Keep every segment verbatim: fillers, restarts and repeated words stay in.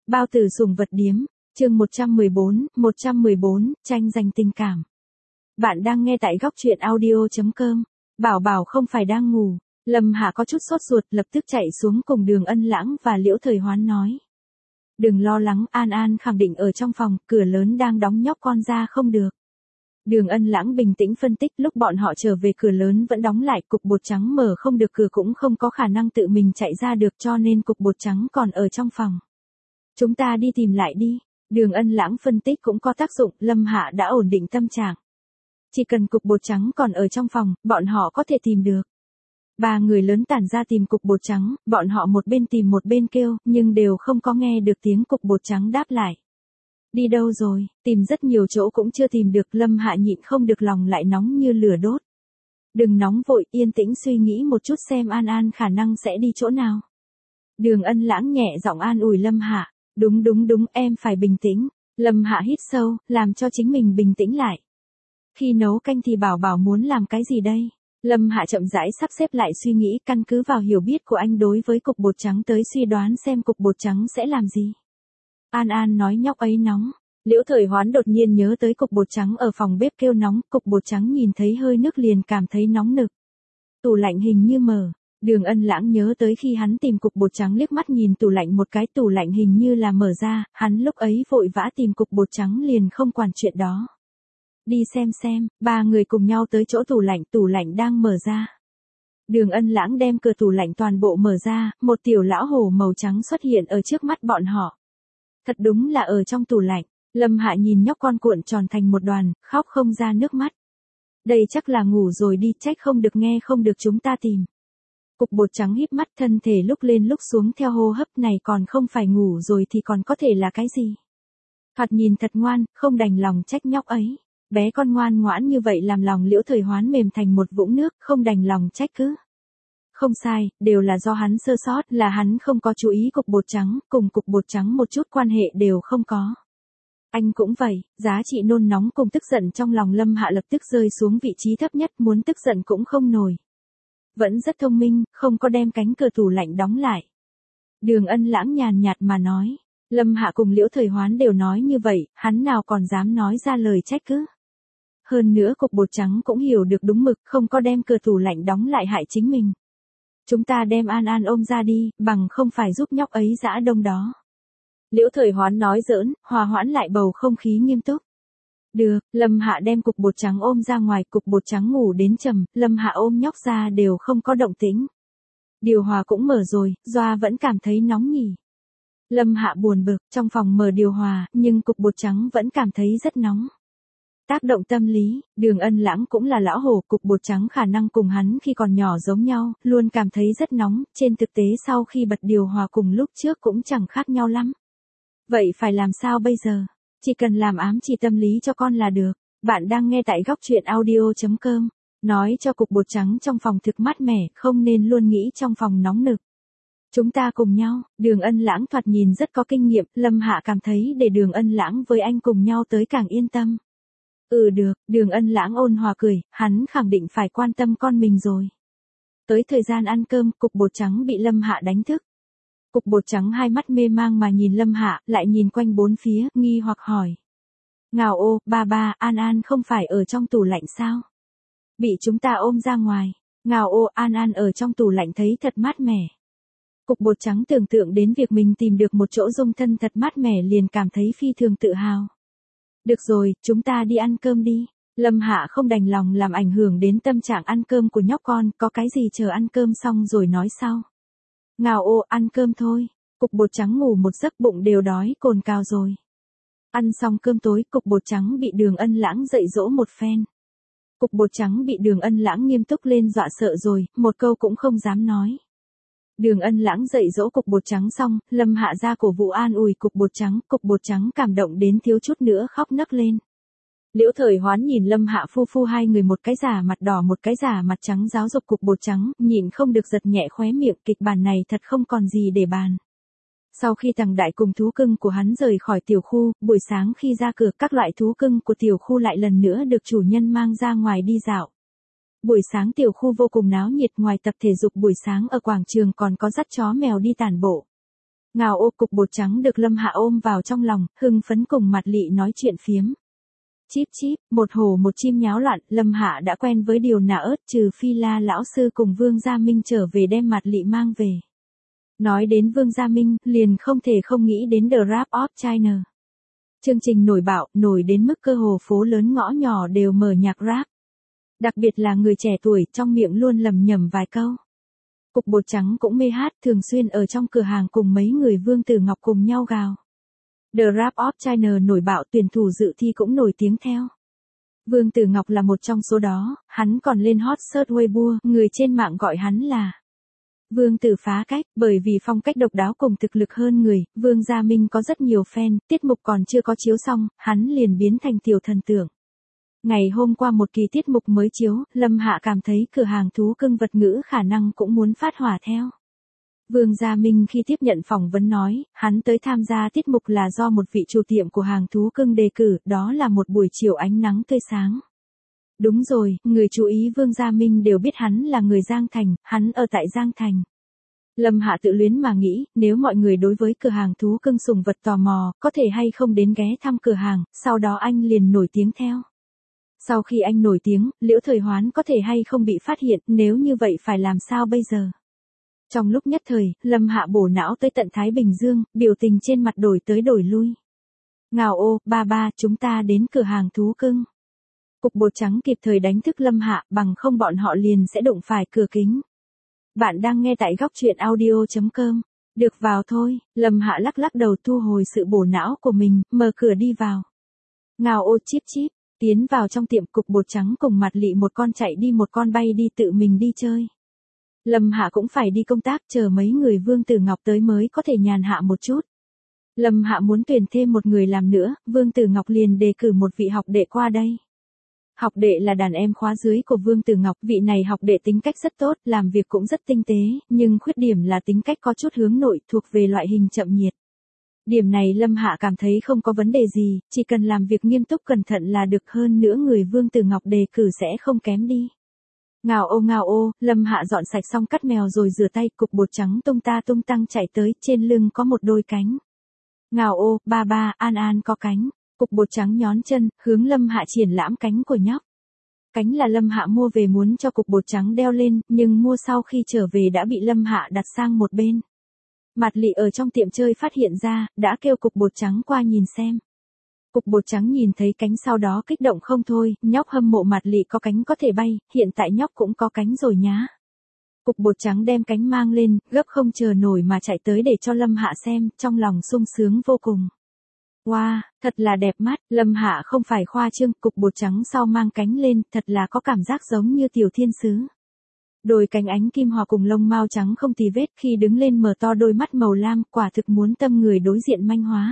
Bao tử sủng vật điếm, chương một trăm mười bốn, một trăm mười bốn, tranh giành tình cảm. Bạn đang nghe tại góc truyện audio chấm com. Bảo Bảo không phải đang ngủ. Lâm Hạ có chút sốt ruột, lập tức chạy xuống cùng Đường Ân Lãng và Liễu Thời Hoán nói. Đừng lo lắng, An An khẳng định ở trong phòng, cửa lớn đang đóng, nhóc con ra không được. Đường Ân Lãng bình tĩnh phân tích, lúc bọn họ trở về cửa lớn vẫn đóng lại, cục bột trắng mở không được, cửa cũng không có khả năng tự mình chạy ra được, cho nên cục bột trắng còn ở trong phòng. Chúng ta đi tìm lại đi. Đường Ân Lãng phân tích cũng có tác dụng, Lâm Hạ đã ổn định tâm trạng. Chỉ cần cục bột trắng còn ở trong phòng, bọn họ có thể tìm được. Ba người lớn tản ra tìm cục bột trắng, bọn họ một bên tìm một bên kêu, nhưng đều không có nghe được tiếng cục bột trắng đáp lại. Đi đâu rồi, tìm rất nhiều chỗ cũng chưa tìm được, Lâm Hạ nhịn không được lòng lại nóng như lửa đốt. Đừng nóng vội, yên tĩnh suy nghĩ một chút xem An An khả năng sẽ đi chỗ nào. Đường Ân Lãng nhẹ giọng an ủi Lâm Hạ. Đúng đúng đúng, em phải bình tĩnh. Lâm Hạ hít sâu, làm cho chính mình bình tĩnh lại. Khi nấu canh thì Bảo Bảo muốn làm cái gì đây? Lâm Hạ chậm rãi sắp xếp lại suy nghĩ, căn cứ vào hiểu biết của anh đối với cục bột trắng tới suy đoán xem cục bột trắng sẽ làm gì. An An nói nhóc ấy nóng. Liễu Thời Hoán đột nhiên nhớ tới cục bột trắng ở phòng bếp kêu nóng, cục bột trắng nhìn thấy hơi nước liền cảm thấy nóng nực. Tủ lạnh hình như mở. Đường Ân Lãng nhớ tới khi hắn tìm cục bột trắng, liếc mắt nhìn tủ lạnh một cái, tủ lạnh hình như là mở ra, hắn lúc ấy vội vã tìm cục bột trắng liền không quản chuyện đó. Đi xem xem, ba người cùng nhau tới chỗ tủ lạnh, tủ lạnh đang mở ra. Đường Ân Lãng đem cửa tủ lạnh toàn bộ mở ra, một tiểu lão hổ màu trắng xuất hiện ở trước mắt bọn họ. Thật đúng là ở trong tủ lạnh, Lâm Hạ nhìn nhóc con cuộn tròn thành một đoàn, khóc không ra nước mắt. Đây chắc là ngủ rồi đi, trách không được nghe không được chúng ta tìm. Cục bột trắng híp mắt, thân thể lúc lên lúc xuống theo hô hấp, này còn không phải ngủ rồi thì còn có thể là cái gì? Thoạt nhìn thật ngoan, không đành lòng trách nhóc ấy. Bé con ngoan ngoãn như vậy làm lòng Liễu Thời Hoán mềm thành một vũng nước, không đành lòng trách cứ. Không sai, đều là do hắn sơ sót, là hắn không có chú ý cục bột trắng, cùng cục bột trắng một chút quan hệ đều không có. Anh cũng vậy, giá trị nôn nóng cùng tức giận trong lòng Lâm Hạ lập tức rơi xuống vị trí thấp nhất, muốn tức giận cũng không nổi. Vẫn rất thông minh, không có đem cánh cửa tủ lạnh đóng lại. Đường Ân Lãng nhàn nhạt mà nói. Lâm Hạ cùng Liễu Thời Hoán đều nói như vậy, hắn nào còn dám nói ra lời trách cứ. Hơn nữa cục bột trắng cũng hiểu được đúng mực, không có đem cửa tủ lạnh đóng lại hại chính mình. Chúng ta đem An An ôm ra đi, bằng không phải giúp nhóc ấy giã đông đó. Liễu Thời Hoán nói giỡn, hòa hoãn lại bầu không khí nghiêm túc. Được, Lâm Hạ đem cục bột trắng ôm ra ngoài, cục bột trắng ngủ đến trầm, Lâm Hạ ôm nhóc ra đều không có động tĩnh. Điều hòa cũng mở rồi, Doa vẫn cảm thấy nóng nhỉ. Lâm Hạ buồn bực, trong phòng mở điều hòa, nhưng cục bột trắng vẫn cảm thấy rất nóng. Tác động tâm lý, Đường Ân Lãng cũng là lão hổ, cục bột trắng khả năng cùng hắn khi còn nhỏ giống nhau, luôn cảm thấy rất nóng, trên thực tế sau khi bật điều hòa cùng lúc trước cũng chẳng khác nhau lắm. Vậy phải làm sao bây giờ? Chỉ cần làm ám chỉ tâm lý cho con là được. Bạn đang nghe tại góc truyện audio chấm com. Nói cho cục bột trắng trong phòng thực mát mẻ, không nên luôn nghĩ trong phòng nóng nực. Chúng ta cùng nhau, Đường Ân Lãng thoạt nhìn rất có kinh nghiệm, Lâm Hạ cảm thấy để Đường Ân Lãng với anh cùng nhau tới càng yên tâm. Ừ được, Đường Ân Lãng ôn hòa cười, hắn khẳng định phải quan tâm con mình rồi. Tới thời gian ăn cơm, cục bột trắng bị Lâm Hạ đánh thức. Cục bột trắng hai mắt mê mang mà nhìn Lâm Hạ, lại nhìn quanh bốn phía, nghi hoặc hỏi. Ngào ô, ba ba, An An không phải ở trong tủ lạnh sao? Bị chúng ta ôm ra ngoài. Ngào ô, An An ở trong tủ lạnh thấy thật mát mẻ. Cục bột trắng tưởng tượng đến việc mình tìm được một chỗ dung thân thật mát mẻ liền cảm thấy phi thường tự hào. Được rồi, chúng ta đi ăn cơm đi. Lâm Hạ không đành lòng làm ảnh hưởng đến tâm trạng ăn cơm của nhóc con, có cái gì chờ ăn cơm xong rồi nói sau. Ngào ô, ăn cơm thôi. Cục bột trắng ngủ một giấc, bụng đều đói cồn cào rồi. Ăn xong cơm tối, cục bột trắng bị Đường Ân Lãng dạy dỗ một phen. Cục bột trắng bị Đường Ân Lãng nghiêm túc lên dọa sợ rồi, một câu cũng không dám nói. Đường Ân Lãng dạy dỗ cục bột trắng xong, Lâm Hạ ra cổ vũ an ủi cục bột trắng, cục bột trắng cảm động đến thiếu chút nữa khóc nấc lên. Liễu Thời Hoán nhìn Lâm Hạ phu phu hai người, một cái giả mặt đỏ một cái giả mặt trắng giáo dục cục bột trắng, nhìn không được giật nhẹ khóe miệng, kịch bản này thật không còn gì để bàn. Sau khi Tằng Đại cùng thú cưng của hắn rời khỏi tiểu khu, buổi sáng khi ra cửa, các loại thú cưng của tiểu khu lại lần nữa được chủ nhân mang ra ngoài đi dạo. Buổi sáng tiểu khu vô cùng náo nhiệt, ngoài tập thể dục buổi sáng ở quảng trường còn có dắt chó mèo đi tản bộ. Ngào ô, cục bột trắng được Lâm Hạ ôm vào trong lòng, hưng phấn cùng Mạt Lị nói chuyện phiếm. Chíp chíp, một hổ một chim nháo loạn, Lâm Hạ đã quen với điều nà ớt, trừ phi La lão sư cùng Vương Gia Minh trở về đem Mạt Lị mang về. Nói đến Vương Gia Minh, liền không thể không nghĩ đến The Rap of China. Chương trình nổi bạo, nổi đến mức cơ hồ phố lớn ngõ nhỏ đều mở nhạc rap. Đặc biệt là người trẻ tuổi, trong miệng luôn lầm nhầm vài câu. Cục bột trắng cũng mê hát, thường xuyên ở trong cửa hàng cùng mấy người Vương Tử Ngọc cùng nhau gào. The Rap of China nổi bạo, tuyển thủ dự thi cũng nổi tiếng theo. Vương Tử Ngọc là một trong số đó, hắn còn lên hot search Weibo, người trên mạng gọi hắn là Vương Tử phá cách, bởi vì phong cách độc đáo cùng thực lực hơn người, Vương Gia Minh có rất nhiều fan, tiết mục còn chưa có chiếu xong, hắn liền biến thành tiểu thần tượng. Ngày hôm qua một kỳ tiết mục mới chiếu, Lâm Hạ cảm thấy cửa hàng thú cưng vật ngữ khả năng cũng muốn phát hỏa theo. Vương Gia Minh khi tiếp nhận phỏng vấn nói, hắn tới tham gia tiết mục là do một vị chủ tiệm của hàng thú cưng đề cử, đó là một buổi chiều ánh nắng tươi sáng. Đúng rồi, người chú ý Vương Gia Minh đều biết hắn là người Giang Thành, hắn ở tại Giang Thành. Lâm Hạ tự luyến mà nghĩ, nếu mọi người đối với cửa hàng thú cưng sùng vật tò mò, có thể hay không đến ghé thăm cửa hàng, sau đó anh liền nổi tiếng theo. Sau khi anh nổi tiếng, Liễu Thời Hoán có thể hay không bị phát hiện, nếu như vậy phải làm sao bây giờ? Trong lúc nhất thời, Lâm Hạ bổ não tới tận Thái Bình Dương, biểu tình trên mặt đổi tới đổi lui. Ngào ô, ba ba, chúng ta đến cửa hàng thú cưng. Cục bột trắng kịp thời đánh thức Lâm Hạ, bằng không bọn họ liền sẽ đụng phải cửa kính. Bạn đang nghe tại góc truyện audio chấm com. Được vào thôi, Lâm Hạ lắc lắc đầu thu hồi sự bổ não của mình, mở cửa đi vào. Ngào ô chíp chíp, tiến vào trong tiệm, cục bột trắng cùng Mạt Lị một con chạy đi một con bay đi tự mình đi chơi. Lâm Hạ cũng phải đi công tác, chờ mấy người Vương Tử Ngọc tới mới có thể nhàn hạ một chút. Lâm Hạ muốn tuyển thêm một người làm nữa, Vương Tử Ngọc liền đề cử một vị học đệ qua đây. Học đệ là đàn em khóa dưới của Vương Tử Ngọc, vị này học đệ tính cách rất tốt, làm việc cũng rất tinh tế, nhưng khuyết điểm là tính cách có chút hướng nội, thuộc về loại hình chậm nhiệt. Điểm này Lâm Hạ cảm thấy không có vấn đề gì, chỉ cần làm việc nghiêm túc cẩn thận là được, hơn nữa người Vương Tử Ngọc đề cử sẽ không kém đi. Ngào ô ngào ô, Lâm Hạ dọn sạch xong cắt mèo rồi rửa tay, cục bột trắng tung ta tung tăng chạy tới, trên lưng có một đôi cánh. Ngào ô, ba ba, An An có cánh. Cục bột trắng nhón chân, hướng Lâm Hạ triển lãm cánh của nhóc. Cánh là Lâm Hạ mua về muốn cho cục bột trắng đeo lên, nhưng mua sau khi trở về đã bị Lâm Hạ đặt sang một bên. Mạt Lị ở trong tiệm chơi phát hiện ra, đã kêu cục bột trắng qua nhìn xem. Cục bột trắng nhìn thấy cánh sau đó kích động không thôi, nhóc hâm mộ Mạt Lị có cánh có thể bay, hiện tại nhóc cũng có cánh rồi nhá. Cục bột trắng đem cánh mang lên, gấp không chờ nổi mà chạy tới để cho Lâm Hạ xem, trong lòng sung sướng vô cùng. Wow, thật là đẹp mắt, Lâm Hạ không phải khoa trương, cục bột trắng sau mang cánh lên, thật là có cảm giác giống như tiểu thiên sứ. Đôi cánh ánh kim hòa cùng lông mao trắng không tì vết, khi đứng lên mở to đôi mắt màu lam, quả thực muốn tâm người đối diện manh hóa.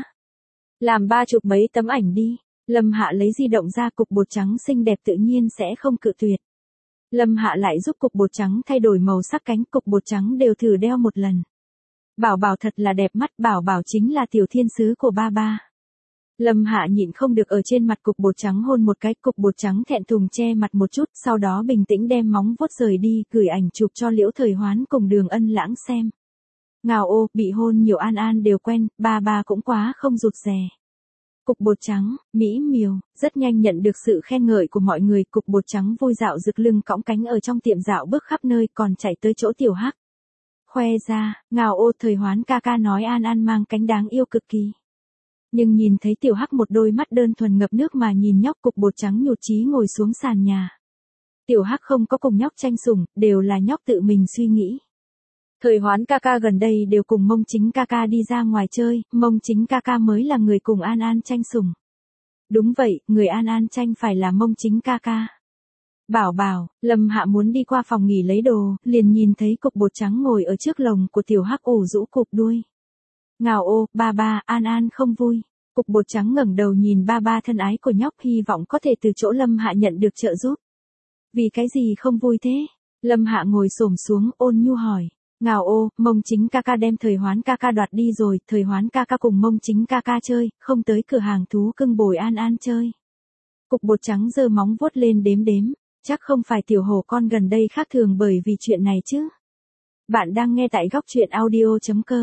Làm ba chụp mấy tấm ảnh đi, Lâm Hạ lấy di động ra, cục bột trắng xinh đẹp tự nhiên sẽ không cự tuyệt. Lâm Hạ lại giúp cục bột trắng thay đổi màu sắc cánh, cục bột trắng đều thử đeo một lần. Bảo bảo thật là đẹp mắt, bảo bảo chính là tiểu thiên sứ của ba ba. Lâm Hạ nhịn không được ở trên mặt cục bột trắng hôn một cái, cục bột trắng thẹn thùng che mặt một chút, sau đó bình tĩnh đem móng vuốt rời đi, gửi ảnh chụp cho Liễu Thời Hoán cùng Đường Ân Lãng xem. Ngào ô, bị hôn nhiều An An đều quen, ba ba cũng quá không rụt rè. Cục bột trắng, mỹ miều, rất nhanh nhận được sự khen ngợi của mọi người, cục bột trắng vui dạo rực lưng cõng cánh ở trong tiệm dạo bước khắp nơi, còn chạy tới chỗ Tiểu Hắc. Khoe ra, Ngào ô, Thời Hoán ca ca nói An An mang cánh đáng yêu cực kỳ. Nhưng nhìn thấy Tiểu Hắc một đôi mắt đơn thuần ngập nước mà nhìn nhóc, cục bột trắng nhụt chí ngồi xuống sàn nhà. Tiểu Hắc không có cùng nhóc tranh sủng, đều là nhóc tự mình suy nghĩ. Thời Hoán ca ca gần đây đều cùng Mông Chính ca ca đi ra ngoài chơi, Mông Chính ca ca mới là người cùng An An tranh sủng. Đúng vậy, người An An tranh phải là Mông Chính ca ca. Bảo bảo, Lâm Hạ muốn đi qua phòng nghỉ lấy đồ, liền nhìn thấy cục bột trắng ngồi ở trước lồng của Tiểu Hắc ủ rũ cụp đuôi. Ngào ô, ba ba, An An không vui. Cục bột trắng ngẩng đầu nhìn ba ba thân ái của nhóc, hy vọng có thể từ chỗ Lâm Hạ nhận được trợ giúp. Vì cái gì không vui thế? Lâm Hạ ngồi xổm xuống ôn nhu hỏi. Ngào ô, Mông Chính ca ca đem Thời Hoán ca ca đoạt đi rồi, Thời Hoán ca ca cùng Mông Chính ca ca chơi, không tới cửa hàng thú cưng bồi An An chơi. Cục bột trắng giơ móng vuốt lên đếm đếm, chắc không phải tiểu hổ con gần đây khác thường bởi vì chuyện này chứ. Bạn đang nghe tại góc truyện audio chấm com.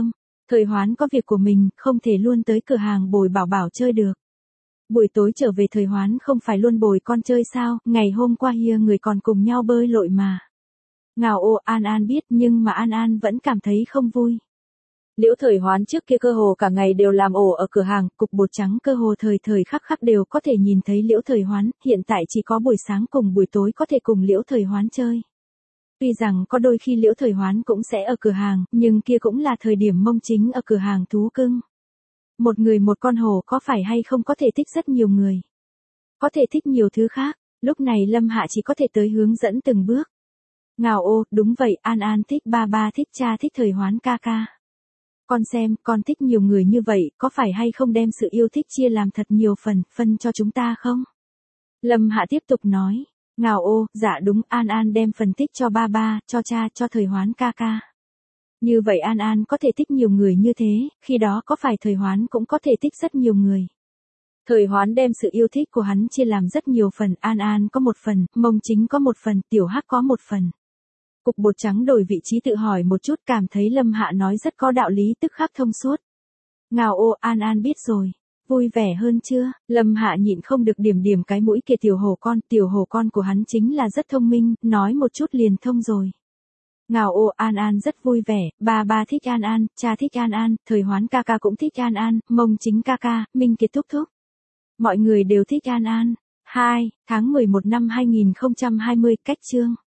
Thời Hoán có việc của mình, không thể luôn tới cửa hàng bồi Bảo Bảo chơi được. Buổi tối trở về Thời Hoán không phải luôn bồi con chơi sao, ngày hôm qua hia người còn cùng nhau bơi lội mà. Ngào ô, An An biết nhưng mà An An vẫn cảm thấy không vui. Liễu Thời Hoán trước kia cơ hồ cả ngày đều làm ổ ở cửa hàng, cục bột trắng cơ hồ thời thời khắc khắc đều có thể nhìn thấy Liễu Thời Hoán, hiện tại chỉ có buổi sáng cùng buổi tối có thể cùng Liễu Thời Hoán chơi. Tuy rằng có đôi khi Liễu Thời Hoán cũng sẽ ở cửa hàng, nhưng kia cũng là thời điểm mông chính ở cửa hàng thú cưng. Một người một con hổ có phải hay không có thể thích rất nhiều người. Có thể thích nhiều thứ khác, lúc này Lâm Hạ chỉ có thể tới hướng dẫn từng bước. Ngào ô, đúng vậy, An An thích ba ba thích cha thích Thời Hoán ca ca. Con xem, con thích nhiều người như vậy, có phải hay không đem sự yêu thích chia làm thật nhiều phần, phân cho chúng ta không? Lâm Hạ tiếp tục nói, ngào ô, dạ đúng, An An đem phần thích cho ba ba, cho cha, cho Thời Hoán ca ca. Như vậy An An có thể thích nhiều người như thế, khi đó có phải Thời Hoán cũng có thể thích rất nhiều người. Thời Hoán đem sự yêu thích của hắn chia làm rất nhiều phần, An An có một phần, Mông Chính có một phần, Tiểu Hắc có một phần. Cục bột trắng đổi vị trí tự hỏi một chút, cảm thấy Lâm Hạ nói rất có đạo lý, tức khắc thông suốt. Ngào ô, An An biết rồi. Vui vẻ hơn chưa? Lâm Hạ nhịn không được điểm điểm cái mũi kìa, tiểu hổ con, tiểu hổ con của hắn chính là rất thông minh, nói một chút liền thông rồi. Ngào ô, An An rất vui vẻ, ba ba thích An An, cha thích An An, Thời Hoán ca ca cũng thích An An, Mông Chính ca ca, Minh Kiệt thúc thúc. Mọi người đều thích An An. hai tháng mười một năm hai nghìn không trăm hai mươi, cách chương.